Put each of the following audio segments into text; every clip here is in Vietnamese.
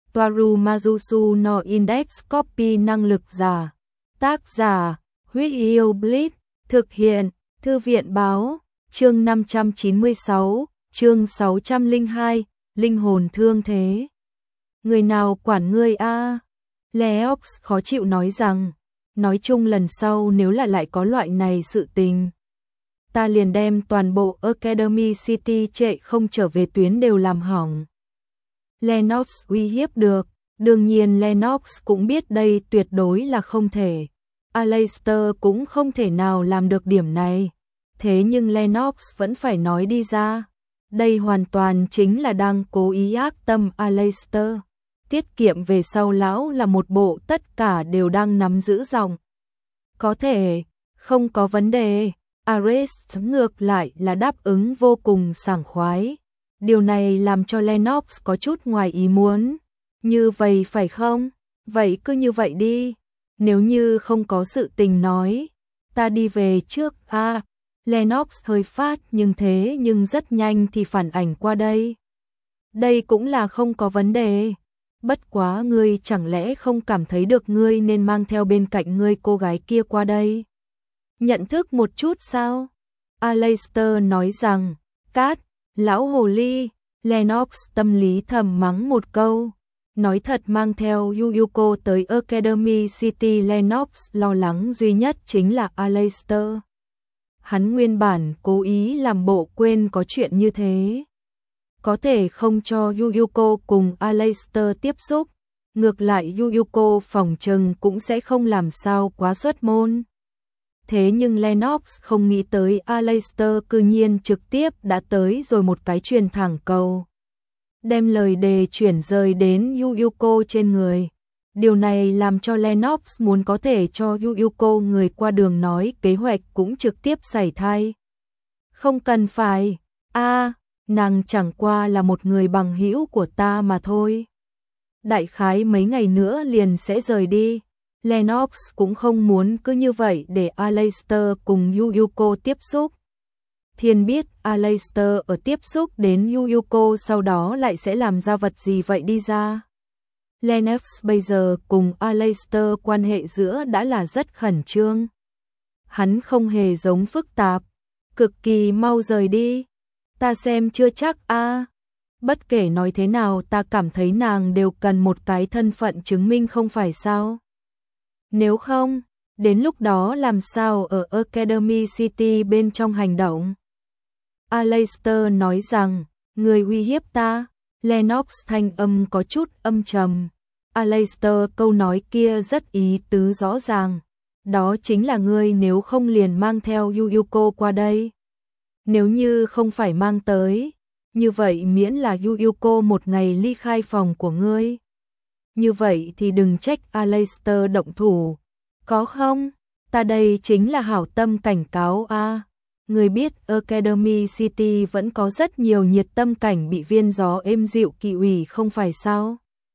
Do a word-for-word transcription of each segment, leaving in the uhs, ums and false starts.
Toaru Majusu no Index Copy năng lực giả. Tác giả, Huyết Yêu Blitz, thực hiện, Thư viện Báo, chương năm trăm chín mươi sáu, chương sáu trăm lẻ hai, linh hồn thương thế. Người nào quản ngươi a? Leox khó chịu nói rằng, nói chung lần sau nếu là lại có loại này sự tình, ta liền đem toàn bộ Academy City trệ không trở về tuyến đều làm hỏng. Lennox uy hiếp được, đương nhiên Lennox cũng biết đây tuyệt đối là không thể. Aleister cũng không thể nào làm được điểm này. Thế nhưng Lennox vẫn phải nói đi ra. Đây hoàn toàn chính là đang cố ý ác tâm Aleister. Tiết kiệm về sau lão là một bộ tất cả đều đang nắm giữ dòng. Có thể, không có vấn đề. Ares ngược lại là đáp ứng vô cùng sảng khoái. Điều này làm cho Lennox có chút ngoài ý muốn. Như vậy phải không? Vậy cứ như vậy đi. Nếu như không có sự tình nói, ta đi về trước. À, Lennox hơi phát nhưng thế nhưng rất nhanh thì phản ảnh qua đây. Đây cũng là không có vấn đề. Bất quá ngươi chẳng lẽ không cảm thấy được ngươi nên mang theo bên cạnh ngươi cô gái kia qua đây? Nhận thức một chút sao? Aleister nói rằng, cát, lão hồ ly. Lennox tâm lý thầm mắng một câu. Nói thật mang theo Yuyuko tới Academy City, Lennox lo lắng duy nhất chính là Aleister. Hắn nguyên bản cố ý làm bộ quên có chuyện như thế. Có thể không cho Yuyuko cùng Aleister tiếp xúc. Ngược lại Yuyuko phòng trừng cũng sẽ không làm sao quá xuất môn. Thế nhưng Lennox không nghĩ tới Aleister cư nhiên trực tiếp đã tới rồi một cái truyền thẳng cầu. Đem lời đề chuyển rời đến Yuyuko trên người. Điều này làm cho Lennox muốn có thể cho Yuyuko người qua đường nói kế hoạch cũng trực tiếp xảy thai. Không cần phải, a à, nàng chẳng qua là một người bằng hữu của ta mà thôi. Đại khái mấy ngày nữa liền sẽ rời đi. Lennox cũng không muốn cứ như vậy để Aleister cùng Yuyuko tiếp xúc. Thiên biết Aleister ở tiếp xúc đến Yuyuko sau đó lại sẽ làm ra vật gì vậy đi ra. Lennox bây giờ cùng Aleister quan hệ giữa đã là rất khẩn trương. Hắn không hề giống phức tạp, cực kỳ mau rời đi. Ta xem chưa chắc a. À. Bất kể nói thế nào ta cảm thấy nàng đều cần một cái thân phận chứng minh không phải sao. Nếu không, đến lúc đó làm sao ở Academy City bên trong hành động? Aleister nói rằng, người uy hiếp ta. Lennox thanh âm có chút âm trầm. Aleister câu nói kia rất ý tứ rõ ràng. Đó chính là ngươi nếu không liền mang theo Yuyuko qua đây. Nếu như không phải mang tới, như vậy miễn là Yuyuko một ngày ly khai phòng của ngươi. Như vậy thì đừng trách Aleister động thủ. Có không? Ta đây chính là hảo tâm cảnh cáo a. À. Người biết Academy City vẫn có rất nhiều nhiệt tâm cảnh bị viên gió êm dịu kỳ ủy không phải sao?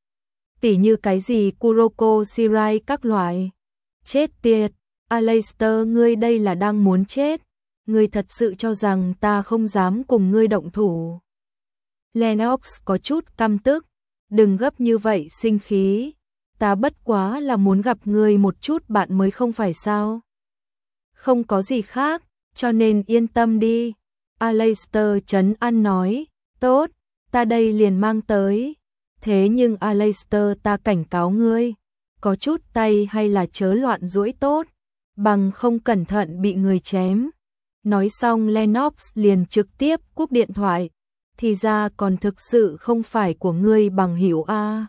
Tỉ như cái gì Kuroko Shirai các loại. Chết tiệt, Aleister ngươi đây là đang muốn chết. Ngươi thật sự cho rằng ta không dám cùng ngươi động thủ. Lennox có chút căm tức. Đừng gấp như vậy sinh khí. Ta bất quá là muốn gặp ngươi một chút bạn mới không phải sao? Không có gì khác. Cho nên yên tâm đi. Aleister trấn an nói, tốt, ta đây liền mang tới. Thế nhưng Aleister ta cảnh cáo ngươi, có chút tay hay là chớ loạn duỗi tốt, bằng không cẩn thận bị người chém. Nói xong Lennox liền trực tiếp cúp điện thoại, thì ra còn thực sự không phải của ngươi bằng hữu a.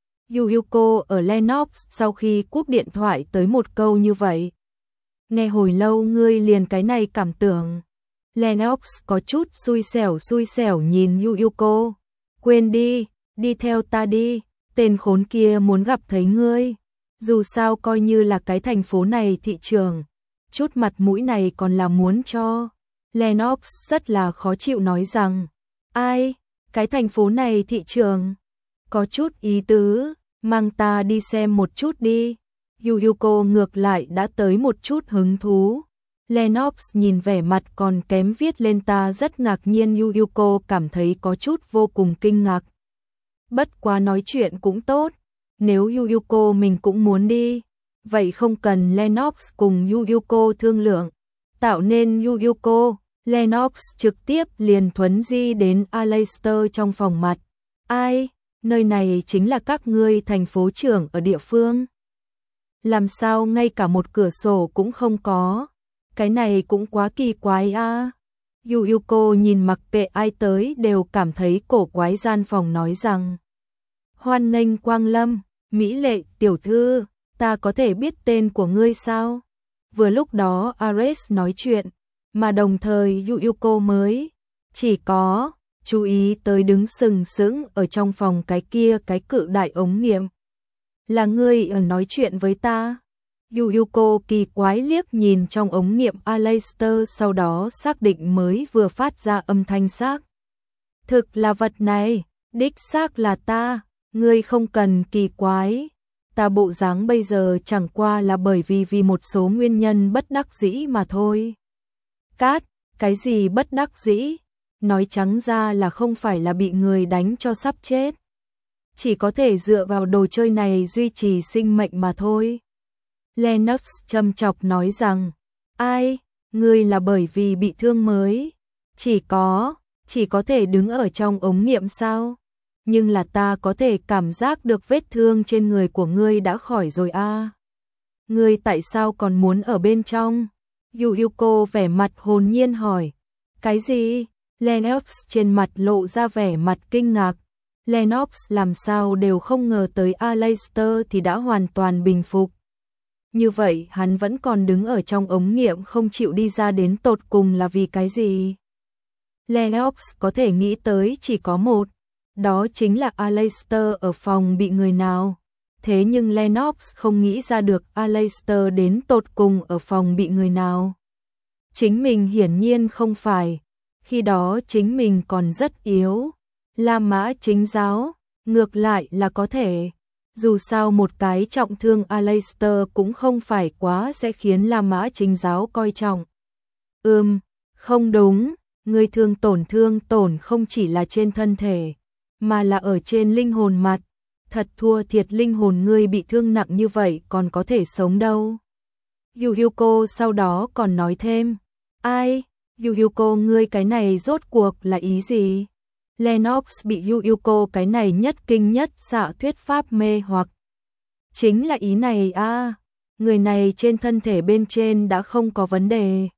Yuyuko ở Lennox sau khi cúp điện thoại tới một câu như vậy. Nghe hồi lâu ngươi liền cái này cảm tưởng. Lennox có chút xui xẻo xui xẻo nhìn Yuyuko. Quên đi, đi theo ta đi, tên khốn kia muốn gặp thấy ngươi. Dù sao coi như là cái thành phố này thị trường. Chút mặt mũi này còn là muốn cho. Lennox rất là khó chịu nói rằng. Ai, cái thành phố này thị trường. Có chút ý tứ, mang ta đi xem một chút đi. Yuyuko ngược lại đã tới một chút hứng thú. Lennox nhìn vẻ mặt còn kém viết lên ta rất ngạc nhiên. Yuyuko cảm thấy có chút vô cùng kinh ngạc. Bất quá nói chuyện cũng tốt, nếu Yuyuko mình cũng muốn đi, vậy không cần Lennox cùng Yuyuko thương lượng, tạo nên Yuyuko, Lennox trực tiếp liền thuấn di đến Aleister trong phòng mặt. Ai, nơi này chính là các ngươi thành phố trưởng ở địa phương. Làm sao ngay cả một cửa sổ cũng không có, cái này cũng quá kỳ quái a. À. Yuyuko nhìn mặc kệ ai tới đều cảm thấy cổ quái, gian phòng nói rằng: hoan nghênh quang lâm, mỹ lệ tiểu thư, ta có thể biết tên của ngươi sao? Vừa lúc đó Ares nói chuyện, mà đồng thời Yuyuko mới chỉ có chú ý tới đứng sừng sững ở trong phòng cái kia cái cự đại ống nghiệm. Là ngươi ở nói chuyện với ta? Yuyuko kỳ quái liếc nhìn trong ống nghiệm Aleister, sau đó xác định mới vừa phát ra âm thanh xác. Thực là vật này, đích xác là ta, ngươi không cần kỳ quái. Ta bộ dáng bây giờ chẳng qua là bởi vì vì một số nguyên nhân bất đắc dĩ mà thôi. Cát, cái gì bất đắc dĩ? Nói trắng ra là không phải là bị người đánh cho sắp chết. Chỉ có thể dựa vào đồ chơi này duy trì sinh mệnh mà thôi. Lennox châm chọc nói rằng: ai, ngươi là bởi vì bị thương mới, chỉ có, chỉ có thể đứng ở trong ống nghiệm sao? Nhưng là ta có thể cảm giác được vết thương trên người của ngươi đã khỏi rồi a. À. Ngươi tại sao còn muốn ở bên trong? Yuyuko vẻ mặt hồn nhiên hỏi. Cái gì? Lennox trên mặt lộ ra vẻ mặt kinh ngạc. Lennox làm sao đều không ngờ tới Aleister thì đã hoàn toàn bình phục. Như vậy hắn vẫn còn đứng ở trong ống nghiệm không chịu đi ra, đến tột cùng là vì cái gì? Lennox có thể nghĩ tới chỉ có một, đó chính là Aleister ở phòng bị người nào. Thế nhưng Lennox không nghĩ ra được Aleister đến tột cùng ở phòng bị người nào. Chính mình hiển nhiên không phải, khi đó chính mình còn rất yếu. La Mã Chính Giáo, ngược lại là có thể. Dù sao một cái trọng thương Aleister cũng không phải quá sẽ khiến La Mã Chính Giáo coi trọng. Ừm, không đúng, người thương tổn thương tổn không chỉ là trên thân thể, mà là ở trên linh hồn mặt. Thật thua thiệt, linh hồn ngươi bị thương nặng như vậy còn có thể sống đâu. Yuyuko sau đó còn nói thêm. Ai, Yuyuko ngươi cái này rốt cuộc là ý gì? Lennox bị Yuyuko cái này nhất kinh nhất xạ thuyết pháp mê hoặc. Chính là ý này a, à, người này trên thân thể bên trên đã không có vấn đề.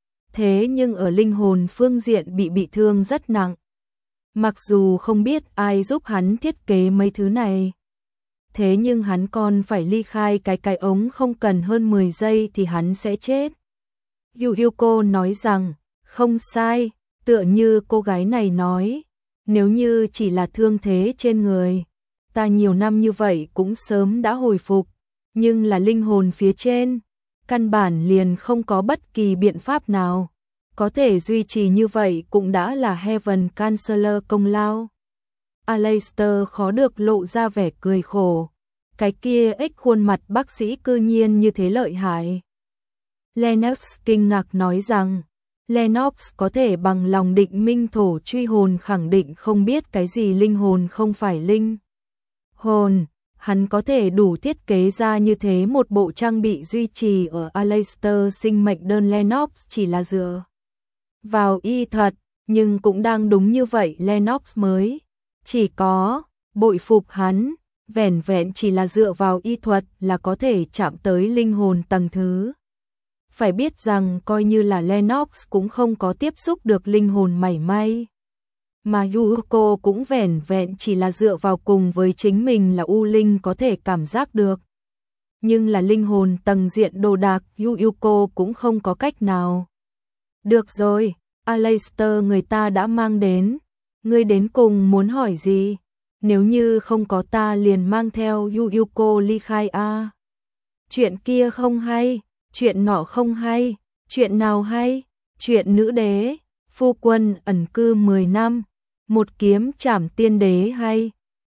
Thế nhưng ở linh hồn phương diện bị bị thương rất nặng. Mặc dù không biết ai giúp hắn thiết kế mấy thứ này. Thế nhưng hắn còn phải ly khai cái cái ống không cần hơn mười giây thì hắn sẽ chết. Yuyuko nói rằng, không sai, tựa như cô gái này nói. Nếu như chỉ là thương thế trên người, ta nhiều năm như vậy cũng sớm đã hồi phục, nhưng là linh hồn phía trên, căn bản liền không có bất kỳ biện pháp nào. Có thể duy trì như vậy cũng đã là Heaven Chancellor công lao. Aleister khó được lộ ra vẻ cười khổ. Cái kia ếch khuôn mặt bác sĩ cư nhiên như thế lợi hại. Lennox kinh ngạc nói rằng, Lennox có thể bằng lòng định minh thổ truy hồn khẳng định không biết cái gì linh hồn không phải linh hồn. Hắn có thể đủ thiết kế ra như thế một bộ trang bị duy trì ở Aleister sinh mệnh đơn. Lennox chỉ là dựa vào y thuật, nhưng cũng đang đúng như vậy Lennox mới chỉ có bội phục hắn, vẻn vẹn chỉ là dựa vào y thuật là có thể chạm tới linh hồn tầng thứ. Phải biết rằng coi như là Lennox cũng không có tiếp xúc được linh hồn mảy may. Mà Yuyuko cũng vẻn vẹn chỉ là dựa vào cùng với chính mình là U Linh có thể cảm giác được. Nhưng là linh hồn tầng diện đồ đạc Yuyuko cũng không có cách nào. Được rồi, Aleister người ta đã mang đến. Ngươi đến cùng muốn hỏi gì? Nếu như không có ta liền mang theo Yuyuko ly khai a. À. Chuyện kia không hay. Chuyện nọ không hay, chuyện nào hay? Chuyện nữ đế, phu quân ẩn cư mười năm, một kiếm trảm tiên đế hay?